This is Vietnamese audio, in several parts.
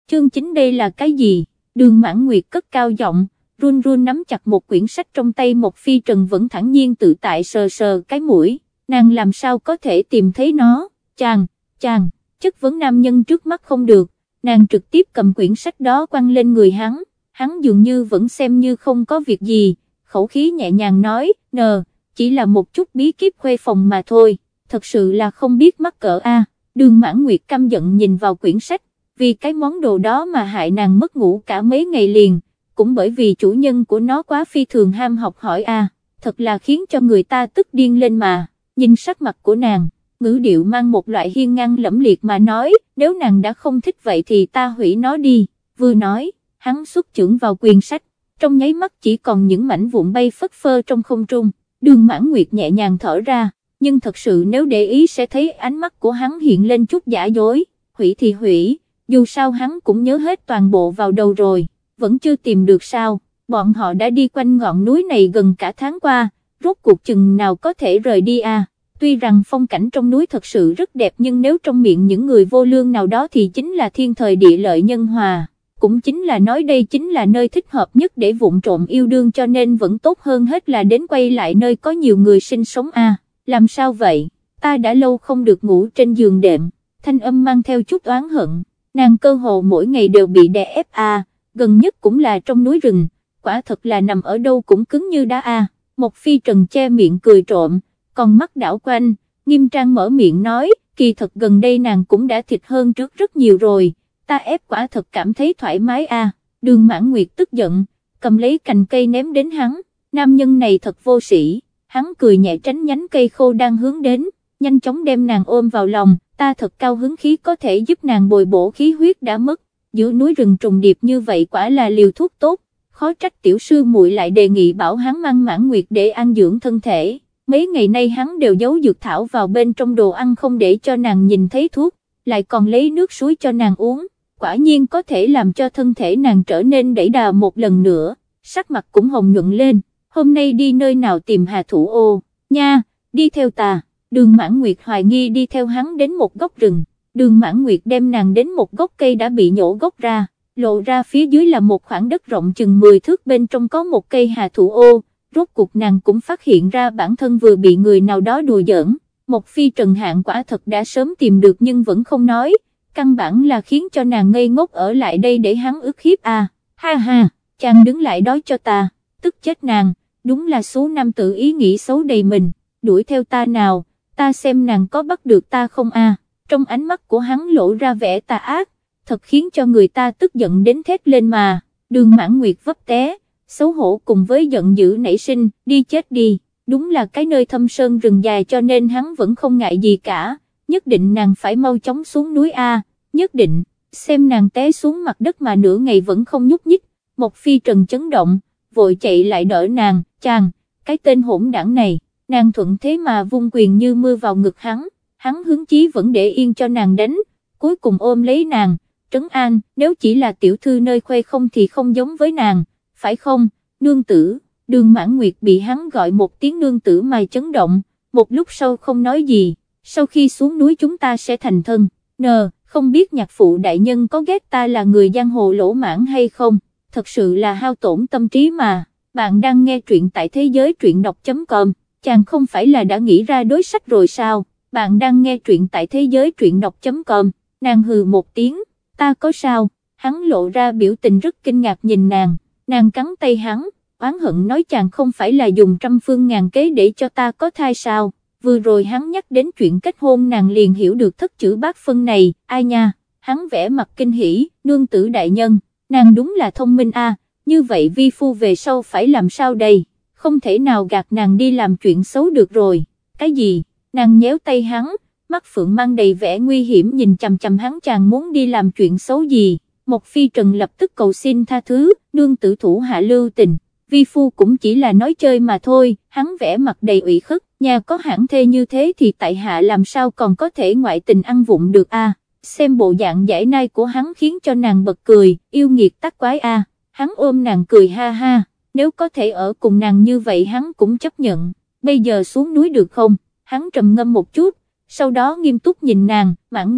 Chương 9 đây là cái gì? Đường Mãn Nguyệt cất cao giọng, run run nắm chặt một quyển sách trong tay. Một Phi Trần vẫn thản nhiên tự tại sờ sờ cái mũi, nàng làm sao có thể tìm thấy nó? Chàng, chất vấn nam nhân trước mắt không được, nàng trực tiếp cầm quyển sách đó quăng lên người hắn dường như vẫn xem như không có việc gì, khẩu khí nhẹ nhàng nói, chỉ là một chút bí kíp khuê phòng mà thôi, thật sự là không biết mắc cỡ a. Đường Mãn Nguyệt căm giận nhìn vào quyển sách, vì cái món đồ đó mà hại nàng mất ngủ cả mấy ngày liền, cũng bởi vì chủ nhân của nó quá phi thường ham học hỏi a, thật là khiến cho người ta tức điên lên mà. Nhìn sắc mặt của nàng, ngữ điệu mang một loại hiên ngang lẫm liệt mà nói, nếu nàng đã không thích vậy thì ta hủy nó đi. Vừa nói, hắn xuất chưởng vào quyển sách, trong nháy mắt chỉ còn những mảnh vụn bay phất phơ trong không trung. Đường Mãn Nguyệt nhẹ nhàng thở ra, nhưng thật sự nếu để ý sẽ thấy ánh mắt của hắn hiện lên chút giả dối. Hủy thì hủy, dù sao hắn cũng nhớ hết toàn bộ vào đầu rồi, vẫn chưa tìm được sao? Bọn họ đã đi quanh ngọn núi này gần cả tháng qua, rốt cuộc chừng nào có thể rời đi à? Tuy rằng phong cảnh trong núi thật sự rất đẹp, nhưng nếu trong miệng những người vô lương nào đó thì chính là thiên thời địa lợi nhân hòa, cũng chính là nói đây chính là nơi thích hợp nhất để vụng trộm yêu đương, cho nên vẫn tốt hơn hết là đến quay lại nơi có nhiều người sinh sống à. Làm sao vậy? Ta đã lâu không được ngủ trên giường đệm. Thanh âm mang theo chút oán hận, nàng cơ hồ mỗi ngày đều bị đè ép à, gần nhất cũng là trong núi rừng, quả thật là nằm ở đâu cũng cứng như đá à. Một Phi Trần che miệng cười trộm, còn mắt đảo quanh, nghiêm trang mở miệng nói, kỳ thật gần đây nàng cũng đã thịt hơn trước rất nhiều rồi, ta ép quả thật cảm thấy thoải mái à. Đường Mãn Nguyệt tức giận, cầm lấy cành cây ném đến hắn, nam nhân này thật vô sĩ, hắn cười nhẹ tránh nhánh cây khô đang hướng đến, nhanh chóng đem nàng ôm vào lòng, ta thật cao hứng khí có thể giúp nàng bồi bổ khí huyết đã mất, giữa núi rừng trùng điệp như vậy quả là liều thuốc tốt, khó trách tiểu sư muội lại đề nghị bảo hắn mang Mãn Nguyệt để an dưỡng thân thể. Mấy ngày nay hắn đều giấu dược thảo vào bên trong đồ ăn không để cho nàng nhìn thấy thuốc, lại còn lấy nước suối cho nàng uống, quả nhiên có thể làm cho thân thể nàng trở nên đẩy đà một lần nữa, sắc mặt cũng hồng nhuận lên. Hôm nay đi nơi nào tìm Hà Thủ Ô, nha, đi theo ta. Đường Mãn Nguyệt hoài nghi đi theo hắn đến một góc rừng, Đường Mãn Nguyệt đem nàng đến một gốc cây đã bị nhổ gốc ra, lộ ra phía dưới là một khoảng đất rộng chừng 10 thước, bên trong có một cây Hà Thủ Ô. Rốt cuộc nàng cũng phát hiện ra bản thân vừa bị người nào đó đùa giỡn. Một Phi Trần hạng quả thật đã sớm tìm được nhưng vẫn không nói, căn bản là khiến cho nàng ngây ngốc ở lại đây để hắn ức hiếp à. Ha ha, chàng đứng lại đó cho ta, tức chết nàng, đúng là số nam tự ý nghĩ xấu đầy mình, đuổi theo ta nào, ta xem nàng có bắt được ta không à. Trong ánh mắt của hắn lộ ra vẻ tà ác, thật khiến cho người ta tức giận đến thét lên mà. Đường Mãn Nguyệt vấp té, xấu hổ cùng với giận dữ nảy sinh, đi chết đi, đúng là cái nơi thâm sơn rừng dài cho nên hắn vẫn không ngại gì cả, nhất định nàng phải mau chóng xuống núi a, nhất định. Xem nàng té xuống mặt đất mà nửa ngày vẫn không nhúc nhích, Một Phi Trần chấn động, vội chạy lại đỡ nàng, chàng, cái tên hỗn đảng này. Nàng thuận thế mà vung quyền như mưa vào ngực hắn hướng chí vẫn để yên cho nàng đánh, cuối cùng ôm lấy nàng, trấn an, nếu chỉ là tiểu thư nơi khuê không thì không giống với nàng, phải không, nương tử. Đường Mãn Nguyệt bị hắn gọi một tiếng nương tử mà chấn động, một lúc sau không nói gì, sau khi xuống núi chúng ta sẽ thành thân, không biết nhạc phụ đại nhân có ghét ta là người giang hồ lỗ mãn hay không, thật sự là hao tổn tâm trí mà. Bạn đang nghe truyện tại thế giới truyện đọc.com. Chàng không phải là đã nghĩ ra đối sách rồi sao? Bạn đang nghe truyện tại thế giới truyện đọc.com. Nàng hừ một tiếng, ta có sao? Hắn lộ ra biểu tình rất kinh ngạc nhìn nàng cắn tay hắn, oán hận nói chàng không phải là dùng trăm phương ngàn kế để cho ta có thai sao? Vừa rồi hắn nhắc đến chuyện kết hôn nàng liền hiểu được thất chữ bát phân này, ai nha? Hắn vẽ mặt kinh hỉ, nương tử đại nhân, nàng đúng là thông minh a, như vậy vi phu về sau phải làm sao đây? Không thể nào gạt nàng đi làm chuyện xấu được rồi. Cái gì? Nàng nhéo tay hắn, mắt phượng mang đầy vẻ nguy hiểm nhìn chằm chằm hắn, chàng muốn đi làm chuyện xấu gì? Một Phi Trần lập tức cầu xin tha thứ, nương tử thủ hạ lưu tình, vi phu cũng chỉ là nói chơi mà thôi. Hắn vẽ mặt đầy ủy khuất, nhà có hãng thê như thế thì tại hạ làm sao còn có thể ngoại tình ăn vụng được a? Xem bộ dạng giải nai của hắn khiến cho nàng bật cười, yêu nghiệt tắc quái a. Hắn ôm nàng cười ha ha, nếu có thể ở cùng nàng như vậy hắn cũng chấp nhận. Bây giờ xuống núi được không? Hắn trầm ngâm một chút, sau đó nghiêm túc nhìn nàng, Mãn Nguyệt,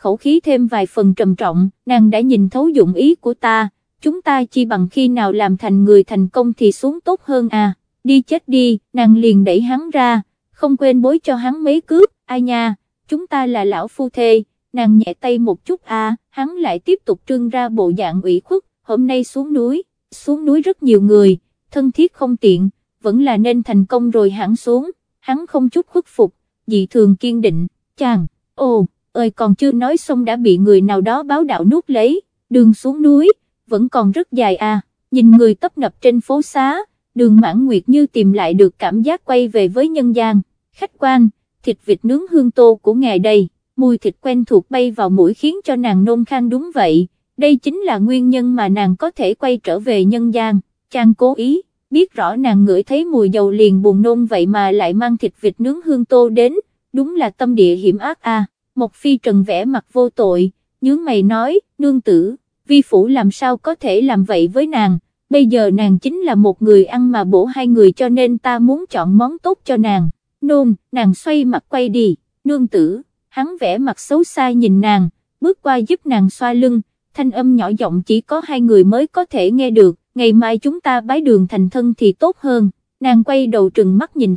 khẩu khí thêm vài phần trầm trọng, nàng đã nhìn thấu dụng ý của ta, chúng ta chi bằng khi nào làm thành người thành công thì xuống tốt hơn à, đi chết đi, nàng liền đẩy hắn ra, không quên bối cho hắn mấy cước, ai nha, chúng ta là lão phu thê, nàng nhẹ tay một chút à, hắn lại tiếp tục trưng ra bộ dạng ủy khuất, hôm nay xuống núi rất nhiều người, thân thiết không tiện, vẫn là nên thành công rồi hẳn xuống, hắn không chút khuất phục, dị thường kiên định, chàng, ồ, ơi còn chưa nói xong đã bị người nào đó báo đạo nuốt lấy, đường xuống núi, vẫn còn rất dài à, nhìn người tấp nập trên phố xá, Đường Mãn Nguyệt như tìm lại được cảm giác quay về với nhân gian, khách quan, thịt vịt nướng hương tô của ngài đây, mùi thịt quen thuộc bay vào mũi khiến cho nàng nôn khan đúng vậy, đây chính là nguyên nhân mà nàng có thể quay trở về nhân gian, chàng cố ý, biết rõ nàng ngửi thấy mùi dầu liền buồn nôn vậy mà lại mang thịt vịt nướng hương tô đến, đúng là tâm địa hiểm ác à, Mộc Phi Trần vẽ mặt vô tội, nhướng mày nói, nương tử, vi phủ làm sao có thể làm vậy với nàng, bây giờ nàng chính là một người ăn mà bổ hai người cho nên ta muốn chọn món tốt cho nàng, nôn, nàng xoay mặt quay đi, nương tử, hắn vẽ mặt xấu xa nhìn nàng, bước qua giúp nàng xoa lưng, thanh âm nhỏ giọng chỉ có hai người mới có thể nghe được, ngày mai chúng ta bái đường thành thân thì tốt hơn, nàng quay đầu trừng mắt nhìn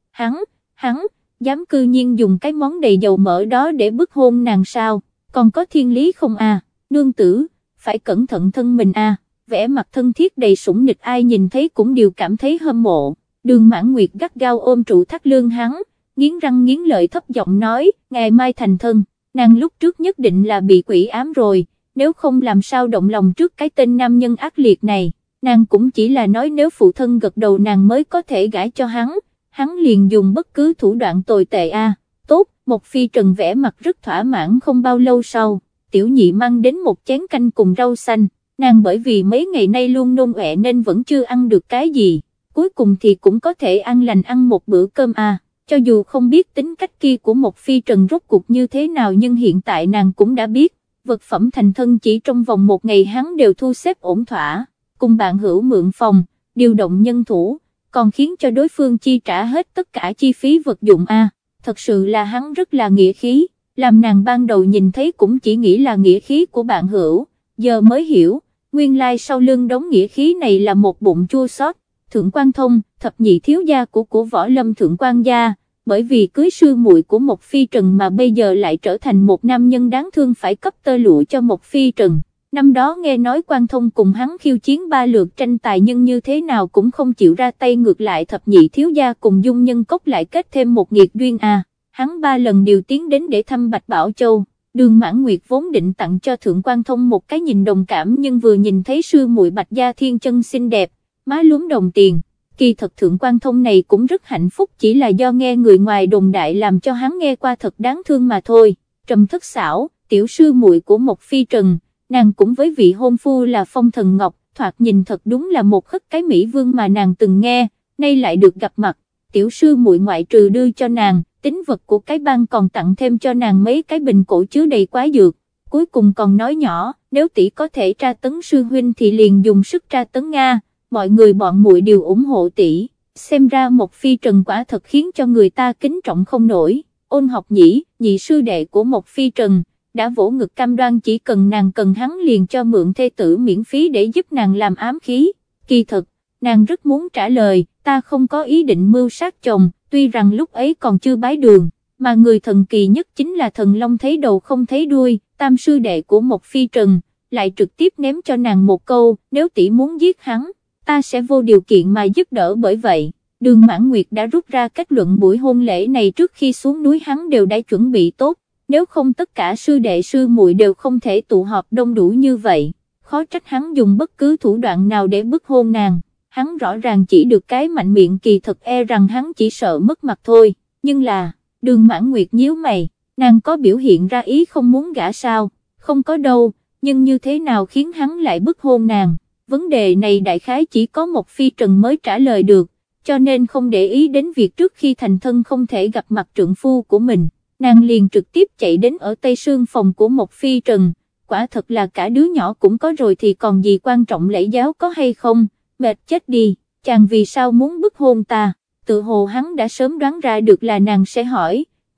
hắn, dám cư nhiên dùng cái món đầy dầu mỡ đó để bức hôn nàng sao, còn có thiên lý không à, nương tử, phải cẩn thận thân mình à, vẻ mặt thân thiết đầy sủng nịch ai nhìn thấy cũng đều cảm thấy hâm mộ, Đường Mãn Nguyệt gắt gao ôm trụ thắt lưng hắn, nghiến răng nghiến lợi thấp giọng nói, ngày mai thành thân, nàng lúc trước nhất định là bị quỷ ám rồi, nếu không làm sao động lòng trước cái tên nam nhân ác liệt này, nàng cũng chỉ là nói nếu phụ thân gật đầu nàng mới có thể gả cho hắn liền dùng bất cứ thủ đoạn tồi tệ a. Tốt, Mộc Phi Trần vẽ mặt rất thỏa mãn không bao lâu sau, tiểu nhị mang đến một chén canh cùng rau xanh, nàng bởi vì mấy ngày nay luôn nôn ọe nên vẫn chưa ăn được cái gì, cuối cùng thì cũng có thể ăn lành ăn một bữa cơm a. Cho dù không biết tính cách kia của Mộc Phi Trần rốt cuộc như thế nào nhưng hiện tại nàng cũng đã biết, vật phẩm thành thân chỉ trong vòng một ngày hắn đều thu xếp ổn thỏa, cùng bạn hữu mượn phòng, điều động nhân thủ, còn khiến cho đối phương chi trả hết tất cả chi phí vật dụng a. Thật sự là hắn rất là nghĩa khí, làm nàng ban đầu nhìn thấy cũng chỉ nghĩ là nghĩa khí của bạn hữu, giờ mới hiểu, nguyên lai sau lưng đống nghĩa khí này là một bụng chua xót. Thượng Quan Thông, thập nhị thiếu gia của Võ Lâm Thượng Quan gia, bởi vì cưới sư muội của Mộc Phi Trần mà bây giờ lại trở thành một nam nhân đáng thương phải cấp tơ lụa cho Mộc Phi Trần. Năm đó nghe nói Quan Thông cùng hắn khiêu chiến 3 lượt tranh tài nhưng như thế nào cũng không chịu ra tay, ngược lại thập nhị thiếu gia cùng Dung Nhân Cốc lại kết thêm một nghiệt duyên à, hắn 3 lần đều tiến đến để thăm Bạch Bảo Châu. Đường Mãn Nguyệt vốn định tặng cho Thượng Quan Thông một cái nhìn đồng cảm nhưng vừa nhìn thấy sư muội Bạch Gia Thiên chân xinh đẹp, má lúm đồng tiền, kỳ thật Thượng Quan Thông này cũng rất hạnh phúc, chỉ là do nghe người ngoài đồn đại làm cho hắn nghe qua thật đáng thương mà thôi. Trầm Thất Xảo, tiểu sư muội của Mộc Phi Trần, nàng cũng với vị hôn phu là Phong Thần Ngọc, thoạt nhìn thật đúng là một khất cái mỹ vương mà nàng từng nghe, nay lại được gặp mặt. Tiểu sư muội ngoại trừ đưa cho nàng tín vật của cái bang còn tặng thêm cho nàng mấy cái bình cổ chứa đầy quái dược, cuối cùng còn nói nhỏ, nếu tỷ có thể tra tấn sư huynh thì liền dùng sức tra tấn Nga. Mọi người bọn muội đều ủng hộ tỷ, xem ra Mộc Phi Trần quả thật khiến cho người ta kính trọng không nổi. Ôn Học Nhĩ, nhị sư đệ của Mộc Phi Trần, đã vỗ ngực cam đoan chỉ cần nàng cần hắn liền cho mượn thê tử miễn phí để giúp nàng làm ám khí. Kỳ thật, nàng rất muốn trả lời, ta không có ý định mưu sát chồng, tuy rằng lúc ấy còn chưa bái đường, mà người thần kỳ nhất chính là Thần Long thấy đầu không thấy đuôi, tam sư đệ của Mộc Phi Trần, lại trực tiếp ném cho nàng một câu, nếu tỷ muốn giết hắn, ta sẽ vô điều kiện mà giúp đỡ. Bởi vậy, Đường Mãn Nguyệt đã rút ra kết luận buổi hôn lễ này trước khi xuống núi hắn đều đã chuẩn bị tốt, nếu không tất cả sư đệ sư muội đều không thể tụ họp đông đủ như vậy, khó trách hắn dùng bất cứ thủ đoạn nào để bức hôn nàng, hắn rõ ràng chỉ được cái mạnh miệng, kỳ thật e rằng hắn chỉ sợ mất mặt thôi, nhưng là, Đường Mãn Nguyệt nhíu mày, nàng có biểu hiện ra ý không muốn gả sao, không có đâu, nhưng như thế nào khiến hắn lại bức hôn nàng? Vấn đề này đại khái chỉ có Mộc Phi Trần mới trả lời được, cho nên không để ý đến việc trước khi thành thân không thể gặp mặt trượng phu của mình, nàng liền trực tiếp chạy đến ở Tây Sương phòng của Mộc Phi Trần, quả thật là cả đứa nhỏ cũng có rồi thì còn gì quan trọng lễ giáo có hay không, mệt chết đi, chàng vì sao muốn bức hôn ta, tự hồ hắn đã sớm đoán ra được là nàng sẽ hỏi,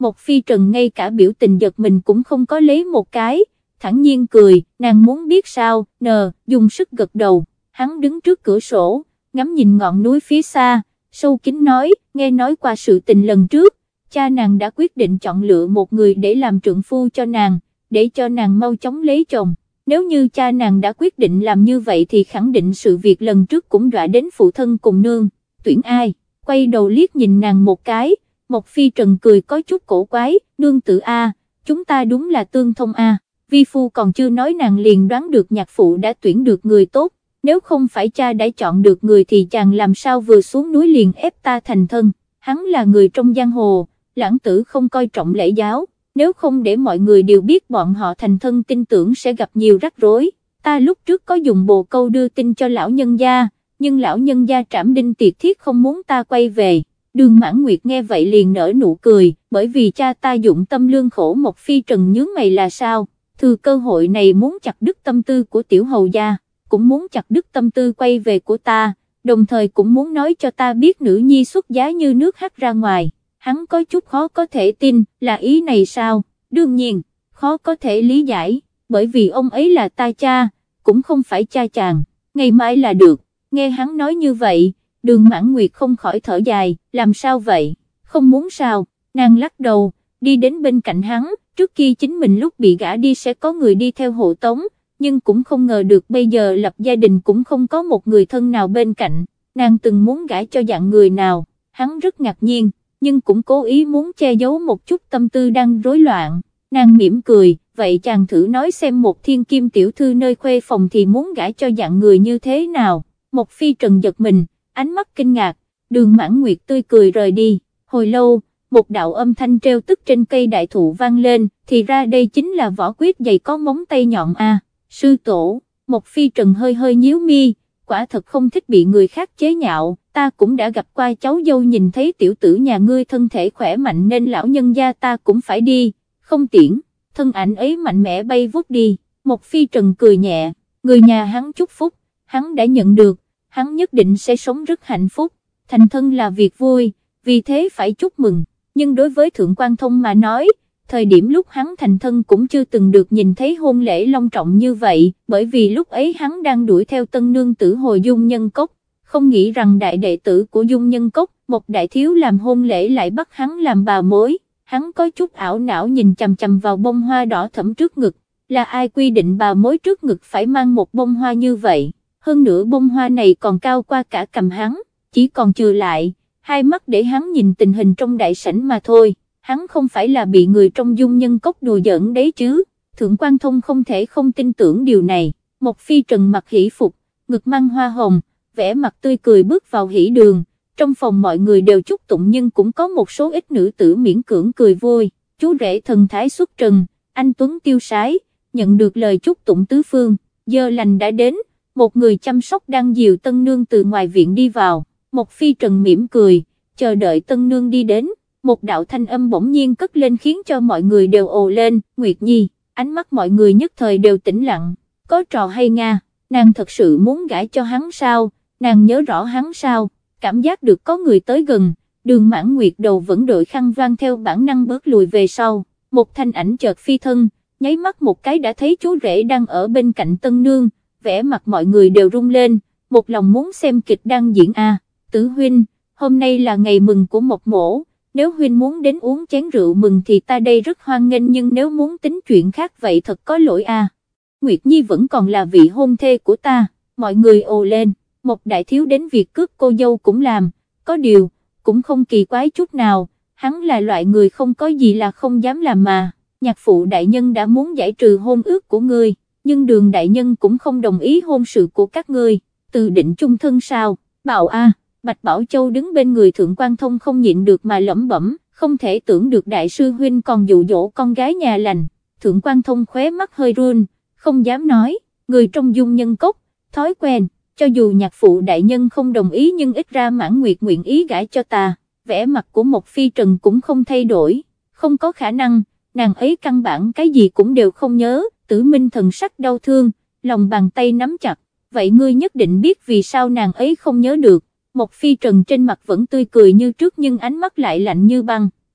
Một Phi Trần ngay cả biểu tình giật mình cũng không có lấy một cái, thản nhiên cười, nàng muốn biết sao, dùng sức gật đầu, hắn đứng trước cửa sổ, ngắm nhìn ngọn núi phía xa, sâu kín nói, nghe nói qua sự tình lần trước, cha nàng đã quyết định chọn lựa một người để làm trượng phu cho nàng, để cho nàng mau chóng lấy chồng. Nếu như cha nàng đã quyết định làm như vậy thì khẳng định sự việc lần trước cũng dọa đến phụ thân cùng nương, tuyển ai, quay đầu liếc nhìn nàng một cái, Một Phi Trần cười có chút cổ quái, nương tử a, chúng ta đúng là tương thông a. Vi phu còn chưa nói nàng liền đoán được nhạc phụ đã tuyển được người tốt, nếu không phải cha đã chọn được người thì chàng làm sao vừa xuống núi liền ép ta thành thân, hắn là người trong giang hồ, lãng tử không coi trọng lễ giáo, nếu không để mọi người đều biết bọn họ thành thân tin tưởng sẽ gặp nhiều rắc rối, ta lúc trước có dùng bồ câu đưa tin cho lão nhân gia, nhưng lão nhân gia trảm đinh tiệt thiết không muốn ta quay về. Đường Mãn Nguyệt nghe vậy liền nở nụ cười, bởi vì cha ta dụng tâm lương khổ. Một Phi Trần nhướng mày là sao, thừa cơ hội này muốn chặt đứt tâm tư của tiểu hầu gia, cũng muốn chặt đứt tâm tư quay về của ta, đồng thời cũng muốn nói cho ta biết nữ nhi xuất giá như nước hắt ra ngoài. Hắn có chút khó có thể tin, là ý này sao? Đương nhiên, khó có thể lý giải, bởi vì ông ấy là ta cha, cũng không phải cha chàng, ngày mai là được. Nghe hắn nói như vậy, Đường Mãn Nguyệt không khỏi thở dài, làm sao vậy, không muốn sao, nàng lắc đầu, đi đến bên cạnh hắn, trước khi chính mình lúc bị gả đi sẽ có người đi theo hộ tống, nhưng cũng không ngờ được bây giờ lập gia đình cũng không có một người thân nào bên cạnh, nàng từng muốn gả cho dạng người nào, hắn rất ngạc nhiên, nhưng cũng cố ý muốn che giấu một chút tâm tư đang rối loạn, nàng mỉm cười, vậy chàng thử nói xem một thiên kim tiểu thư nơi khuê phòng thì muốn gả cho dạng người như thế nào. Một Phi Trần giật mình, ánh mắt kinh ngạc, Đường Mãn Nguyệt tươi cười rời đi, hồi lâu, một đạo âm thanh treo tức trên cây đại thụ vang lên, thì ra đây chính là Võ Quyết giày có móng tay nhọn a. Sư tổ. Một Phi Trần hơi hơi nhíu mi, quả thật không thích bị người khác chế nhạo, ta cũng đã gặp qua cháu dâu nhìn thấy tiểu tử nhà ngươi thân thể khỏe mạnh nên lão nhân gia ta cũng phải đi, không tiễn, thân ảnh ấy mạnh mẽ bay vút đi. Một Phi Trần cười nhẹ, người nhà hắn chúc phúc, hắn đã nhận được, hắn nhất định sẽ sống rất hạnh phúc, thành thân là việc vui, vì thế phải chúc mừng, nhưng đối với Thượng Quan Thông mà nói, thời điểm lúc hắn thành thân cũng chưa từng được nhìn thấy hôn lễ long trọng như vậy, bởi vì lúc ấy hắn đang đuổi theo tân nương tử hồi Dung Nhân Cốc, không nghĩ rằng đại đệ tử của Dung Nhân Cốc, một đại thiếu làm hôn lễ lại bắt hắn làm bà mối, hắn có chút ảo não nhìn chằm chằm vào bông hoa đỏ thẫm trước ngực, là ai quy định bà mối trước ngực phải mang một bông hoa như vậy, hơn nữa bông hoa này còn cao qua cả cằm hắn, chỉ còn chừa lại, hai mắt để hắn nhìn tình hình trong đại sảnh mà thôi. Hắn không phải là bị người trong Dung Nhân Cốc đùa giỡn đấy chứ, Thượng Quan Thông không thể không tin tưởng điều này. Một Phi Trần mặc hỷ phục, ngực mang hoa hồng, vẻ mặt tươi cười bước vào hỷ đường, trong phòng mọi người đều chúc tụng nhưng cũng có một số ít nữ tử miễn cưỡng cười vui, chú rể thần thái xuất trần, anh tuấn tiêu sái, nhận được lời chúc tụng tứ phương, giờ lành đã đến, một người chăm sóc đang dìu tân nương từ ngoài viện đi vào, Một Phi Trần mỉm cười, chờ đợi tân nương đi đến. Một đạo thanh âm bỗng nhiên cất lên khiến cho mọi người đều ồ lên, Nguyệt Nhi, ánh mắt mọi người nhất thời đều tĩnh lặng, có trò hay nga, nàng thật sự muốn gả cho hắn sao, nàng nhớ rõ hắn sao, cảm giác được có người tới gần, Đường Mãn Nguyệt đầu vẫn đội khăn voan theo bản năng bước lùi về sau, một thanh ảnh chợt phi thân, nháy mắt một cái đã thấy chú rể đang ở bên cạnh tân nương, vẻ mặt mọi người đều rung lên, một lòng muốn xem kịch đang diễn a. Tử huynh, hôm nay là ngày mừng của Mộc mỗ. Nếu huynh muốn đến uống chén rượu mừng thì ta đây rất hoan nghênh, nhưng nếu muốn tính chuyện khác vậy thật có lỗi a. Nguyệt Nhi vẫn còn là vị hôn thê của ta, mọi người ồ lên, một đại thiếu đến việc cướp cô dâu cũng làm, có điều, cũng không kỳ quái chút nào, hắn là loại người không có gì là không dám làm mà, nhạc phụ đại nhân đã muốn giải trừ hôn ước của ngươi, nhưng Đường đại nhân cũng không đồng ý hôn sự của các ngươi, từ định chung thân sao, bảo a. Bạch Bảo Châu đứng bên người Thượng Quan Thông không nhịn được mà lẩm bẩm, không thể tưởng được đại sư huynh còn dụ dỗ con gái nhà lành. Thượng Quan Thông khóe mắt hơi run, không dám nói, người trong Dung Nhân Cốc, thói quen, cho dù nhạc phụ đại nhân không đồng ý nhưng ít ra Mãn Nguyệt nguyện ý gả cho ta. Vẻ mặt của Một Phi Trần cũng không thay đổi, không có khả năng, nàng ấy căn bản cái gì cũng đều không nhớ. Tử Minh thần sắc đau thương, lòng bàn tay nắm chặt, vậy ngươi nhất định biết vì sao nàng ấy không nhớ được. Một Phi Trần trên mặt vẫn tươi cười như trước nhưng ánh mắt lại lạnh như băng,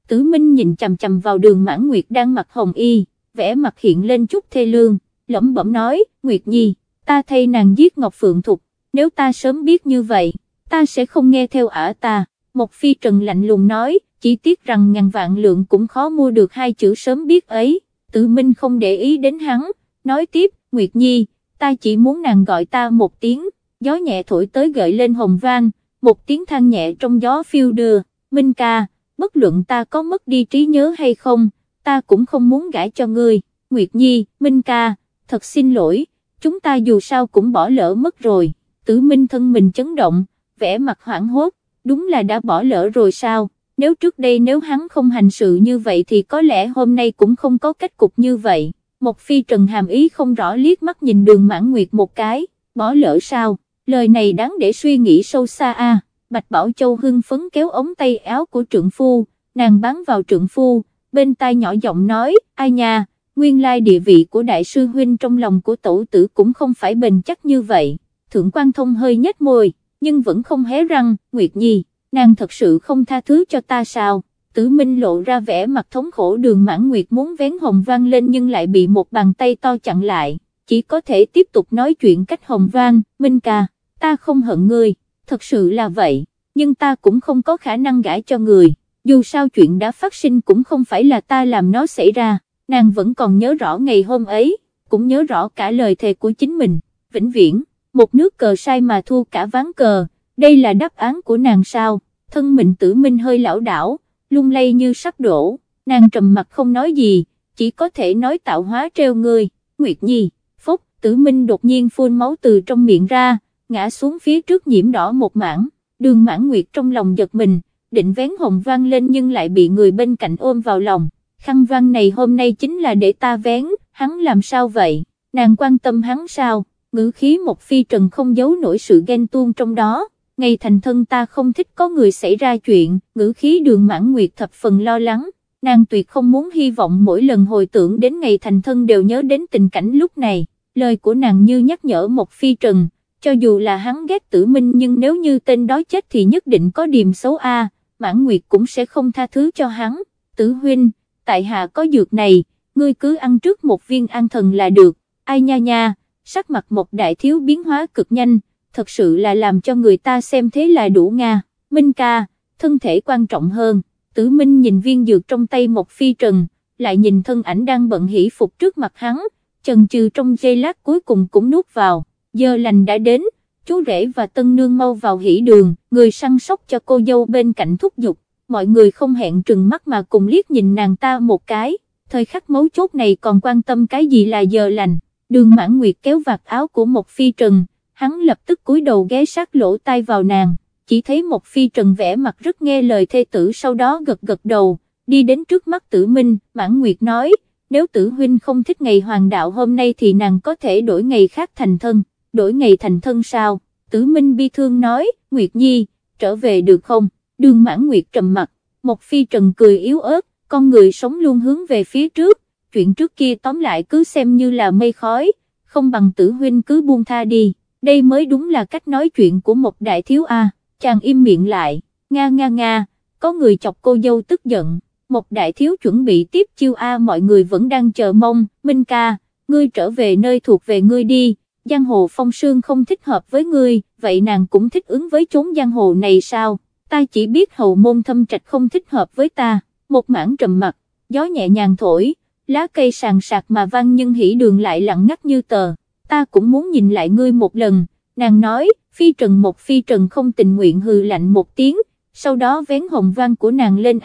Tử Minh nhìn chằm chằm vào Đường Mãn Nguyệt đang mặc hồng y, vẻ mặt hiện lên chút thê lương, lẩm bẩm nói, Nguyệt Nhi, ta thay nàng giết Ngọc Phượng Thục, nếu ta sớm biết như vậy, ta sẽ không nghe theo ả ta. Một Phi Trần lạnh lùng nói, chỉ tiếc rằng ngàn vạn lượng cũng khó mua được hai chữ sớm biết ấy. Tử Minh không để ý đến hắn, nói tiếp, Nguyệt Nhi, ta chỉ muốn nàng gọi ta một tiếng. Gió nhẹ thổi tới gợi lên hồng vang, một tiếng than nhẹ trong gió phiêu đưa, Minh ca, bất luận ta có mất đi trí nhớ hay không, ta cũng không muốn gả cho ngươi. Nguyệt Nhi, Minh ca, thật xin lỗi, chúng ta dù sao cũng bỏ lỡ mất rồi. Tử Minh thân mình chấn động, vẻ mặt hoảng hốt, đúng là đã bỏ lỡ rồi sao? Nếu trước đây nếu hắn không hành sự như vậy thì có lẽ hôm nay cũng không có kết cục như vậy. Một Phi Trần hàm ý không rõ liếc mắt nhìn Đường Mãn Nguyệt một cái, bỏ lỡ sao? Lời này đáng để suy nghĩ sâu xa a. Bạch Bảo Châu hưng phấn kéo ống tay áo của trượng phu, nàng bám vào trượng phu, bên tai nhỏ giọng nói, ai nha, nguyên lai địa vị của đại sư huynh trong lòng của tổ tử cũng không phải bền chắc như vậy. Thượng Quan Thông hơi nhếch môi, nhưng vẫn không hé răng, Nguyệt Nhi, nàng thật sự không tha thứ cho ta sao? Tử Minh lộ ra vẻ mặt thống khổ. Đường Mãn Nguyệt muốn vén hồng vang lên nhưng lại bị một bàn tay to chặn lại, chỉ có thể tiếp tục nói chuyện cách hồng vang, Minh ca, ta không hận ngươi, thật sự là vậy, nhưng ta cũng không có khả năng gả cho người, dù sao chuyện đã phát sinh cũng không phải là ta làm nó xảy ra. Nàng vẫn còn nhớ rõ ngày hôm ấy, cũng nhớ rõ cả lời thề của chính mình, vĩnh viễn, một nước cờ sai mà thua cả ván cờ, đây là đáp án của nàng sao? Thân mình Tử Minh hơi lảo đảo, lung lay như sắp đổ, nàng trầm mặt không nói gì, chỉ có thể nói tạo hóa trêu ngươi. Nguyệt Nhi, phúc, Tử Minh đột nhiên phun máu từ trong miệng ra, ngã xuống phía trước nhiễm đỏ một mảng. Đường Mãn Nguyệt trong lòng giật mình, định vén hồng vang lên nhưng lại bị người bên cạnh ôm vào lòng. Khăn vang này hôm nay chính là để ta vén, hắn làm sao vậy? Nàng quan tâm hắn sao? Ngữ khí một Phi Trần không giấu nổi sự ghen tuông trong đó. Ngày thành thân ta không thích có người xảy ra chuyện. Ngữ khí Đường Mãn Nguyệt thập phần lo lắng, nàng tuyệt không muốn hy vọng mỗi lần hồi tưởng đến ngày thành thân đều nhớ đến tình cảnh lúc này. Lời của nàng như nhắc nhở một Phi Trần, cho dù là hắn ghét Tử Minh nhưng nếu như tên đó chết thì nhất định có điềm xấu a, Mãn Nguyệt cũng sẽ không tha thứ cho hắn. Tử huynh, tại hạ có dược này, ngươi cứ ăn trước một viên an thần là được. Ai nha nha, sắc mặt một đại thiếu biến hóa cực nhanh, thật sự là làm cho người ta xem thế là đủ nga. Minh ca, thân thể quan trọng hơn. Tử Minh nhìn viên dược trong tay một Phi Trần, lại nhìn thân ảnh đang bận hỷ phục trước mặt hắn, chần chừ trong giây lát cuối cùng cũng nuốt vào. Giờ lành đã đến, chú rể và tân nương mau vào hỷ đường, người săn sóc cho cô dâu bên cạnh thúc giục. Mọi người không hẹn trừng mắt mà cùng liếc nhìn nàng ta một cái, thời khắc mấu chốt này còn quan tâm cái gì là giờ lành. Đường Mãn Nguyệt kéo vạt áo của một Phi Trần, hắn lập tức cúi đầu ghé sát lỗ tai vào nàng, chỉ thấy một Phi Trần vẻ mặt rất nghe lời thê tử, sau đó gật gật đầu, đi đến trước mắt Tử Minh. Mãn Nguyệt nói, nếu Tử huynh không thích ngày hoàng đạo hôm nay thì nàng có thể đổi ngày khác thành thân. Đổi ngày thành thân sao? Tử Minh bi thương nói, Nguyệt Nhi, trở về được không? Đường Mãn Nguyệt trầm mặt, một Phi Trần cười yếu ớt, con người sống luôn hướng về phía trước, chuyện trước kia tóm lại cứ xem như là mây khói, không bằng Tử huynh cứ buông tha đi, đây mới đúng là cách nói chuyện của một đại thiếu a. Chàng im miệng lại, nga nga nga, có người chọc cô dâu tức giận, một đại thiếu chuẩn bị tiếp chiêu a. Mọi người vẫn đang chờ mong. Minh ca, ngươi trở về nơi thuộc về ngươi đi, giang hồ phong sương không thích hợp với ngươi, vậy nàng cũng thích ứng với chốn giang hồ này sao? Ta chỉ biết hầu môn thâm trạch không thích hợp với ta. Một mảng trầm mặc, gió nhẹ nhàng thổi, lá cây sàn sạc mà vang nhưng hỷ đường lại lặng ngắt như tờ. Ta cũng muốn nhìn lại ngươi một lần, nàng nói. Phi Trần một Phi Trần không tình nguyện hừ lạnh một tiếng, sau đó vén hồng vang của nàng lên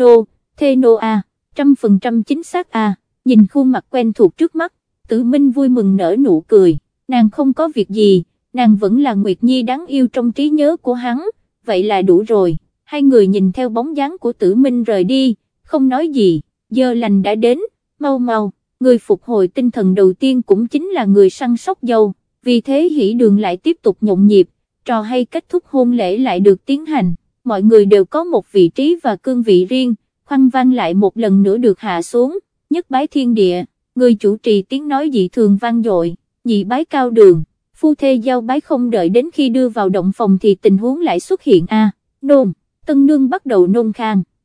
Theno a, 100% chính xác a. Nhìn khuôn mặt quen thuộc trước mắt, Tử Minh vui mừng nở nụ cười, nàng không có việc gì, nàng vẫn là Nguyệt Nhi đáng yêu trong trí nhớ của hắn, vậy là đủ rồi. Hai người nhìn theo bóng dáng của Tử Minh rời đi, không nói gì. Giờ lành đã đến, mau mau, người phục hồi tinh thần đầu tiên cũng chính là người săn sóc dâu. Vì thế hỷ đường lại tiếp tục nhộn nhịp, trò hay kết thúc hôn lễ lại được tiến hành, mọi người đều có một vị trí và cương vị riêng. Khoăn vang lại một lần nữa được hạ xuống, nhất bái thiên địa, người chủ trì tiếng nói dị thường vang dội, nhị bái cao đường, phu thê giao bái. Không đợi đến khi đưa vào động phòng thì tình huống lại xuất hiện a. Nôn, tân nương bắt đầu nôn khan,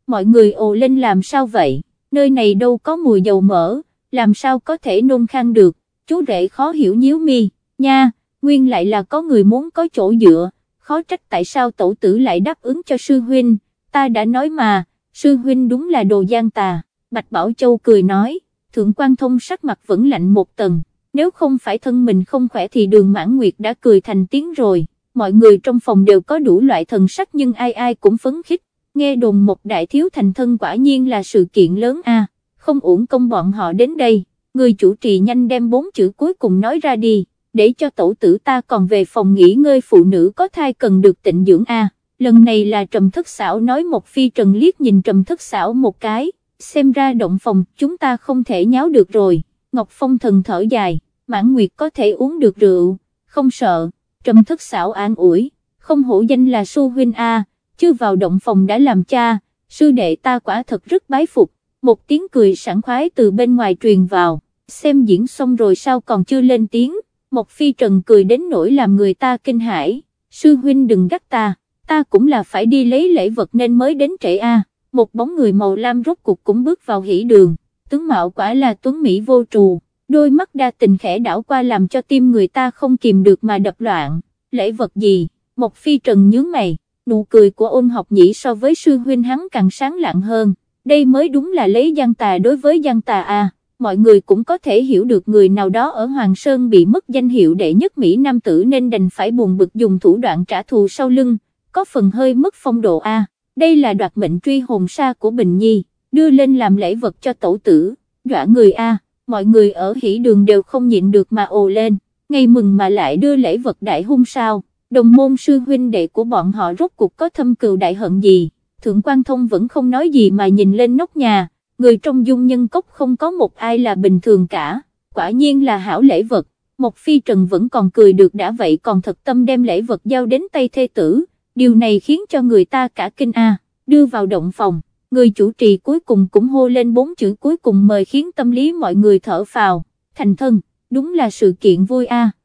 mọi người ồ lên làm sao vậy, nơi này đâu có mùi dầu mỡ, làm sao có thể nôn khan được, chú rể khó hiểu nhíu mi, nha, nguyên lại là có người muốn có chỗ dựa, khó trách tại sao tổ tử lại đáp ứng cho sư huynh, ta đã nói mà, sư huynh đúng là đồ gian tà, Bạch Bảo Châu cười nói, Thượng Quan Thông sắc mặt vẫn lạnh một tầng, nếu không phải thân mình không khỏe thì Đường Mãn Nguyệt đã cười thành tiếng rồi, mọi người trong phòng đều có đủ loại thần sắc nhưng ai ai cũng phấn khích, nghe đồn một đại thiếu thành thân quả nhiên là sự kiện lớn a, không uổng công bọn họ đến đây, người chủ trì nhanh đem 4 chữ cuối cùng nói ra đi, để cho tổ tử ta còn về phòng nghỉ ngơi, phụ nữ có thai cần được tịnh dưỡng a. Lần này là Trầm Thất Xảo nói, một phi trần liếc nhìn Trầm Thất Xảo một cái, xem ra động phòng chúng ta không thể nháo được rồi, Ngọc Phong Thần thở dài, Mãn Nguyệt có thể uống được rượu, không sợ, Trầm Thất Xảo an ủi, không hổ danh là sư huynh a, chưa vào động phòng đã làm cha, sư đệ ta quả thật rất bái phục, một tiếng cười sảng khoái từ bên ngoài truyền vào, xem diễn xong rồi sao còn chưa lên tiếng, một phi trần cười đến nỗi làm người ta kinh hãi, sư huynh đừng gắt ta cũng là phải đi lấy lễ vật nên mới đến trễ a. Một bóng người màu lam rốt cuộc cũng bước vào hỉ đường, tướng mạo quả là tuấn mỹ vô trù, đôi mắt đa tình khẽ đảo qua làm cho tim người ta không kìm được mà đập loạn, lễ vật gì, một phi trần nhướng mày, nụ cười của Ôn Học Nhĩ so với sư huynh hắn càng sáng lạng hơn, đây mới đúng là lấy gian tà đối với gian tà a. Mọi người cũng có thể hiểu được người nào đó ở Hoàng Sơn bị mất danh hiệu đệ nhất Mỹ Nam tử nên đành phải buồn bực dùng thủ đoạn trả thù sau lưng, có phần hơi mất phong độ a. Đây là đoạt mệnh truy hồn sa của Bình Nhi, đưa lên làm lễ vật cho tổ tử, dọa người a. Mọi người ở hỉ đường đều không nhịn được mà ồ lên, ngày mừng mà lại đưa lễ vật đại hung sao, đồng môn sư huynh đệ của bọn họ rốt cuộc có thâm cừu đại hận gì. Thượng Quan Thông vẫn không nói gì mà nhìn lên nóc nhà, người trong dung nhân cốc không có một ai là bình thường cả, quả nhiên là hảo lễ vật, một phi trần vẫn còn cười được đã vậy còn thật tâm đem lễ vật giao đến tay thê tử, điều này khiến cho người ta cả kinh a. Đưa vào động phòng, người chủ trì cuối cùng cũng hô lên 4 chữ cuối cùng mời khiến tâm lý mọi người thở phào, thành thân, đúng là sự kiện vui a.